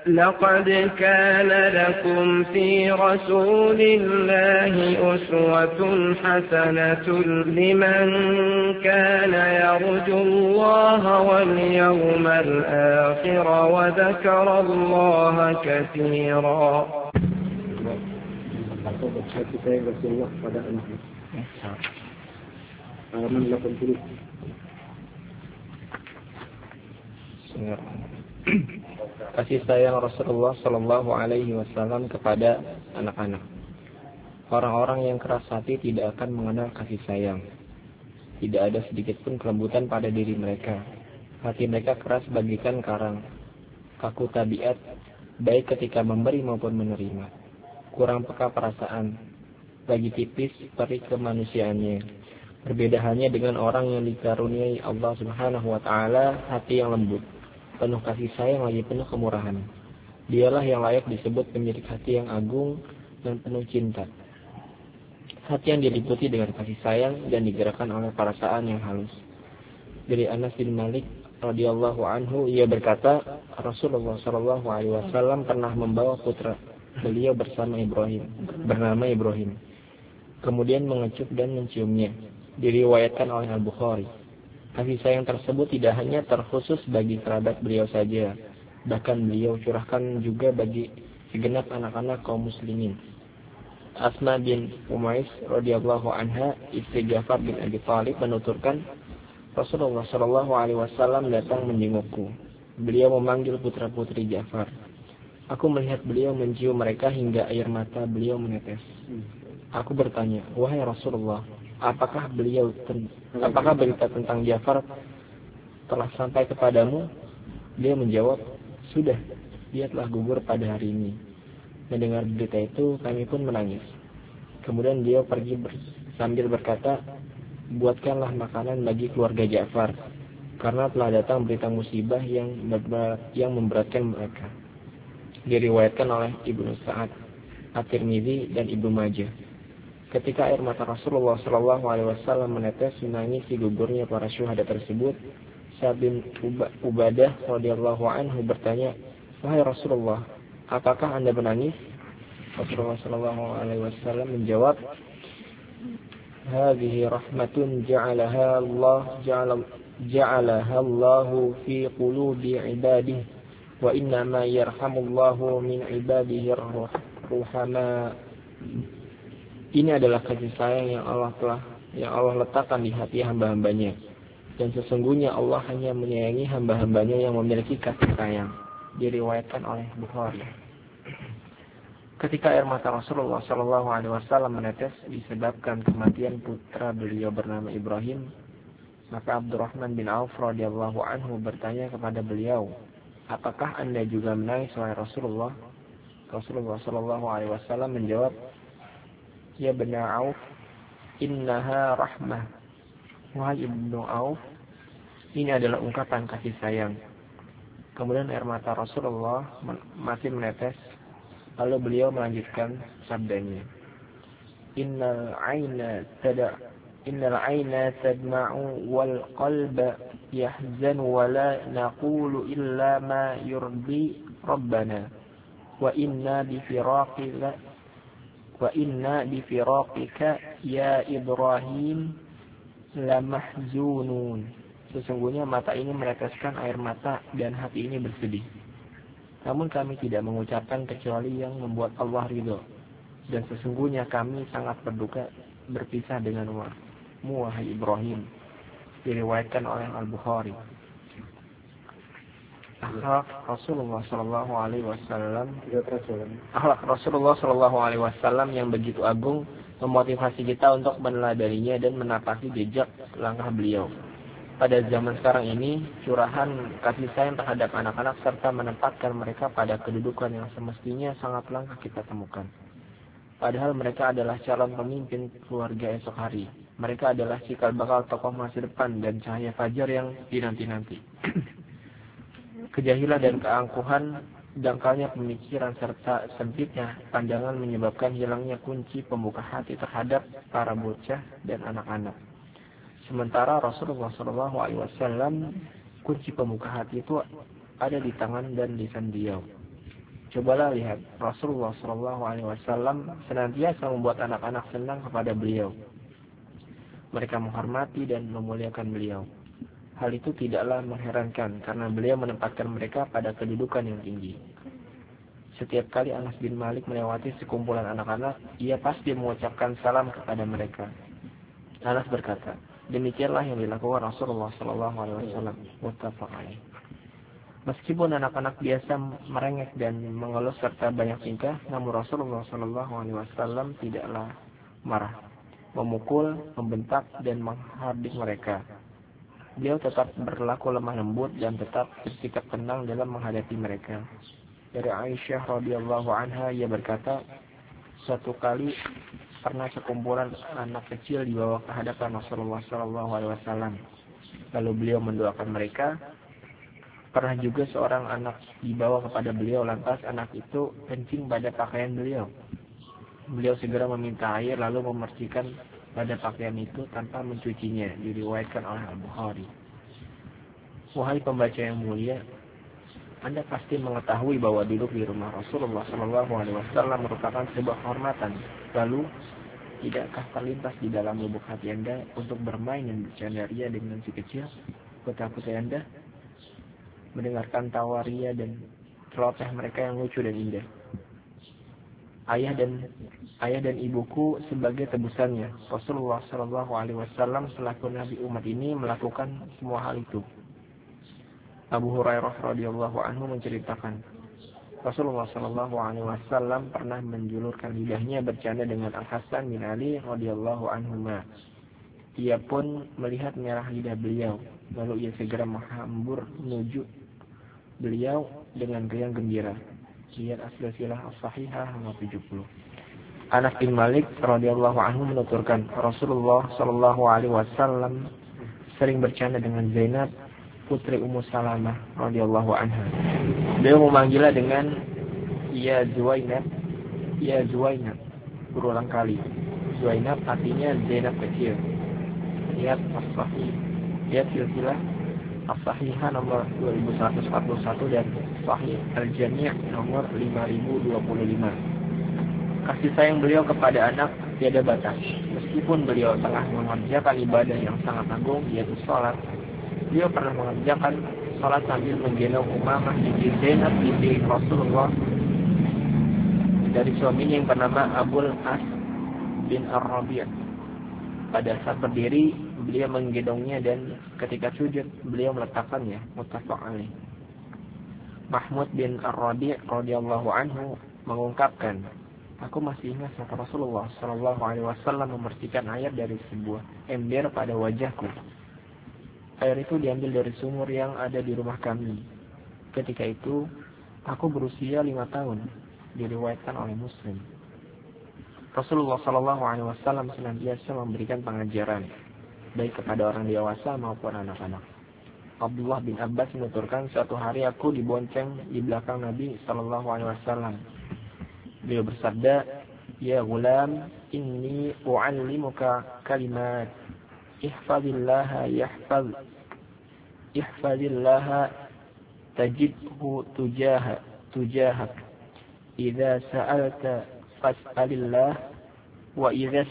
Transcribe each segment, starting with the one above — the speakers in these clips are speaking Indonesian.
لقد كان لكم في رسول الله أسوة حسنة لمن كان يرجو الله واليوم الآخر وذكر الله كثيرا. Kasih sayang Rasulullah Shallallahu Alaihi Wasallam kepada anak-anak. Orang-orang yang keras hati tidak akan mengenal kasih sayang. Tidak ada sedikit pun kelembutan pada diri mereka. Hati mereka keras bagikan karang, kaku tabiat, baik ketika memberi maupun menerima. Kurang peka perasaan, lagi tipis peri kemanusiaannya. Berbeda halnya dengan orang yang dikaruniai Allah Subhanahu Wa Taala hati yang lembut, penuh kasih sayang lagi penuh kemurahan. Dialah yang layak disebut pemilik hati yang agung dan penuh cinta. Hati yang diliputi dengan kasih sayang dan digerakkan oleh perasaan yang halus. Dari Anas bin Malik radhiyallahu anhu, ia berkata, Rasulullah Shallallahu Alaihi Wasallam pernah membawa putra beliau bernama Ibrahim. Kemudian mengecup dan menciumnya. Diriwayatkan oleh Al-Bukhari. Kasih sayang tersebut tidak hanya terkhusus bagi kerabat beliau saja, bahkan beliau curahkan juga bagi segenap anak-anak kaum muslimin. Asma bin Umais radhiyallahu anha, istri Ja'far bin Abi Thalib, menuturkan, Rasulullah Shallallahu Alaihi Wasallam datang menjengukku. Beliau memanggil putra-putri Ja'far. Aku melihat beliau mencium mereka hingga air mata beliau menetes. Aku bertanya, wahai Rasulullah, apakah berita tentang Ja'far telah sampai kepadamu? Dia menjawab, sudah, dia telah gugur pada hari ini. Mendengar berita itu, kami pun menangis. Kemudian beliau pergi sambil berkata, buatkanlah makanan bagi keluarga Ja'far, karena telah datang berita musibah yang memberatkan mereka. Diriwayatkan oleh Ibnu Sa'ad, At-Tirmidzi dan Ibnu Majah. Ketika air mata Rasulullah Shallallahu Alaihi Wasallam menetes menangisi gugurnya para syuhada tersebut, Sa'ad bin Ubadah radhiyallahu anhu bertanya, wahai Rasulullah, apakah Anda menangis? Rasulullah Shallallahu Alaihi Wasallam menjawab, hadhihi rahmatun ja'alaha Allah fi qulubi ibadihi, wa inna ma yarhamullahu min ibadihi ruhama. Ini adalah kasih sayang yang Allah letakkan di hati hamba-hambanya. Dan sesungguhnya Allah hanya menyayangi hamba-hambanya yang memiliki kasih sayang. Diriwayatkan oleh Bukhari. Ketika air mata Rasulullah Shallallahu Alaihi Wasallam menetes disebabkan kematian putra beliau bernama Ibrahim, maka Abdurrahman bin Auf radhiyallahu anhu bertanya kepada beliau, apakah Anda juga menangis wahai Rasulullah? Rasulullah Shallallahu Alaihi Wasallam menjawab, ya Ibnu Auf, innaha rahmah. Wahai Ibnu Auf, ini adalah ungkapan kasih sayang. Kemudian air mata Rasulullah masih menetes. Lalu beliau melanjutkan sabdanya, innal aina tadma'u wal qalba yahzanu wa la naqulu illa ma yurdi rabbana wa inna bifiraqika ya Ibrahim lamahzunun. Sesungguhnya mata ini meneteskan air mata dan hati ini bersedih. Namun kami tidak mengucapkan kecuali yang membuat Allah ridho. Dan sesungguhnya kami sangat berduka berpisah denganmu, wahai Ibrahim. Diriwayatkan oleh Al-Bukhari. Akhlak Rasulullah Shallallahu Alaihi Wasallam yang begitu agung memotivasi kita untuk meneladaninya dan menapaki jejak langkah beliau. Pada zaman sekarang ini, curahan kasih sayang terhadap anak-anak serta menempatkan mereka pada kedudukan yang semestinya sangat langka kita temukan. Padahal mereka adalah calon pemimpin keluarga esok hari. Mereka adalah cikal bakal tokoh masa depan dan cahaya fajar yang dinanti-nanti. Kejahilan dan keangkuhan, dangkalnya pemikiran serta sempitnya pandangan menyebabkan hilangnya kunci pembuka hati terhadap para bocah dan anak-anak. Sementara Rasulullah SAW, kunci pembuka hati itu ada di tangan dan lisan beliau. Cobalah lihat, Rasulullah SAW senantiasa membuat anak-anak senang kepada beliau. Mereka menghormati dan memuliakan beliau. Hal itu tidaklah mengherankan karena beliau menempatkan mereka pada kedudukan yang tinggi. Setiap kali Anas bin Malik melewati sekumpulan anak-anak, ia pasti mengucapkan salam kepada mereka. Anas berkata, demikianlah yang dilakukan Rasulullah SAW. Muttafaq alaih. Meskipun anak-anak biasa merengek dan mengeluh serta banyak tingkah, namun Rasulullah SAW tidaklah marah, memukul, membentak, dan menghardik mereka. Beliau tetap berlaku lemah lembut dan tetap bersikap tenang dalam menghadapi mereka. Dari Aisyah radhiyallahu anha, ia berkata, suatu kali pernah sekumpulan anak kecil dibawa ke hadapan Rasulullah SAW. Lalu beliau mendoakan mereka. Pernah juga seorang anak dibawa kepada beliau, lantas anak itu kencing pada pakaian beliau. Beliau segera meminta air lalu memercikan pada pakaian itu tanpa mencucinya, diriwayatkan oleh Al-Bukhari. Wahai pembaca yang mulia, Anda pasti mengetahui bahwa duduk di rumah Rasulullah SAW merupakan sebuah kehormatan. Lalu, tidakkah terlintas di dalam lubuk hati Anda untuk bermain dan bercanda ria dengan si kecil, putra-putri Anda? Mendengarkan tawa ria dan celoteh mereka yang lucu dan indah. Ayah dan ibuku sebagai tebusannya. Rasulullah SAW selaku Nabi umat ini melakukan semua hal itu. Abu Hurairah radhiyallahu anhu menceritakan, Rasulullah SAW pernah menjulurkan lidahnya bercanda dengan Al Hasan bin Ali radhiyallahu anhuma. Ia pun melihat merah lidah beliau, lalu ia segera menghambur menuju beliau dengan riang gembira. Lihat As-Silsilah As-Sahihah nomor 70. Anas bin Malik radhiyallahu anhu menuturkan, Rasulullah sallallahu alaihi wasallam sering bercanda dengan Zainab, putri Ummu Salamah radhiyallahu anha. Beliau memanggilnya dengan ya Zuwainab, berulang kali. Zuwainab artinya Zainab kecil. Lihat As-Sahih, lihat Silsilah As-Sahihah nomor 2141 dan Sahih Al-Jami' nomor 5025. Kasih sayang beliau kepada anak tiada batas. Meskipun beliau telah mengerjakan ibadah yang sangat agung, yaitu sholat, beliau pernah mengerjakan sholat sambil menggendong Umamah binti Zainab binti Rasulullah dari suaminya yang bernama Abul As bin Ar-Rabi'. Pada saat berdiri, beliau menggendongnya dan ketika sujud, beliau meletakkannya. Muttafaq alaih. Mahmud bin Ar-Rabi' radhiyallahu anhu mengungkapkan, aku masih ingat saat Rasulullah SAW membersihkan air dari sebuah ember pada wajahku. Air itu diambil dari sumur yang ada di rumah kami. Ketika itu, aku berusia 5 tahun. Diriwayatkan oleh Muslim. Rasulullah SAW senantiasa memberikan pengajaran, baik kepada orang dewasa maupun anak-anak. Abdullah bin Abbas menuturkan, suatu hari aku dibonceng di belakang Nabi SAW. Beliau bersabda, ya gulam, inni u'allimuka kalimat, ihfazillaha tajidhu tujahak, idza sa'alta fas'alillah, wa idza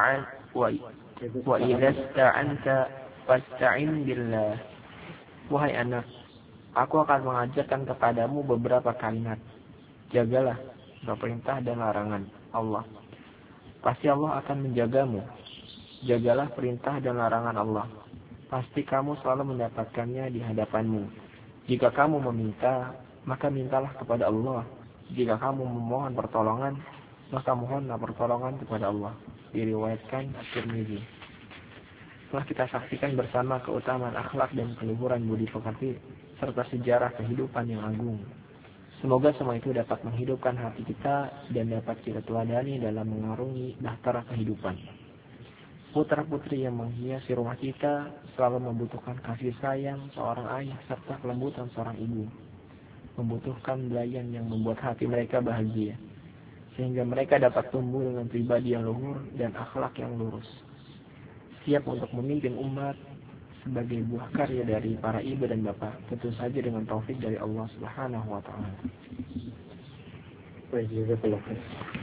ista'anta fasta'in billah. Wahai anak, aku akan mengajarkan kepadamu beberapa kalimat. Jagalah perintah dan larangan Allah. Pasti Allah akan menjagamu. Jagalah perintah dan larangan Allah. Pasti kamu selalu mendapatkannya di hadapanmu. Jika kamu meminta, maka mintalah kepada Allah. Jika kamu memohon pertolongan, maka mohonlah pertolongan kepada Allah. Diriwayatkan At-Tirmidzi. Setelah kita saksikan bersama keutamaan akhlak dan keluhuran budi pekerti serta sejarah kehidupan yang agung, semoga semua itu dapat menghidupkan hati kita dan dapat kita teladani dalam mengarungi bahtera kehidupan. Putra-putri yang menghiasi rumah kita selalu membutuhkan kasih sayang seorang ayah serta kelembutan seorang ibu. Membutuhkan belayan yang membuat hati mereka bahagia, sehingga mereka dapat tumbuh dengan pribadi yang luhur dan akhlak yang lurus, siap untuk memimpin umat sebagai buah karya dari para ibu dan bapak, tentu saja dengan taufik dari Allah Subhanahu wa taala. Jazakallah.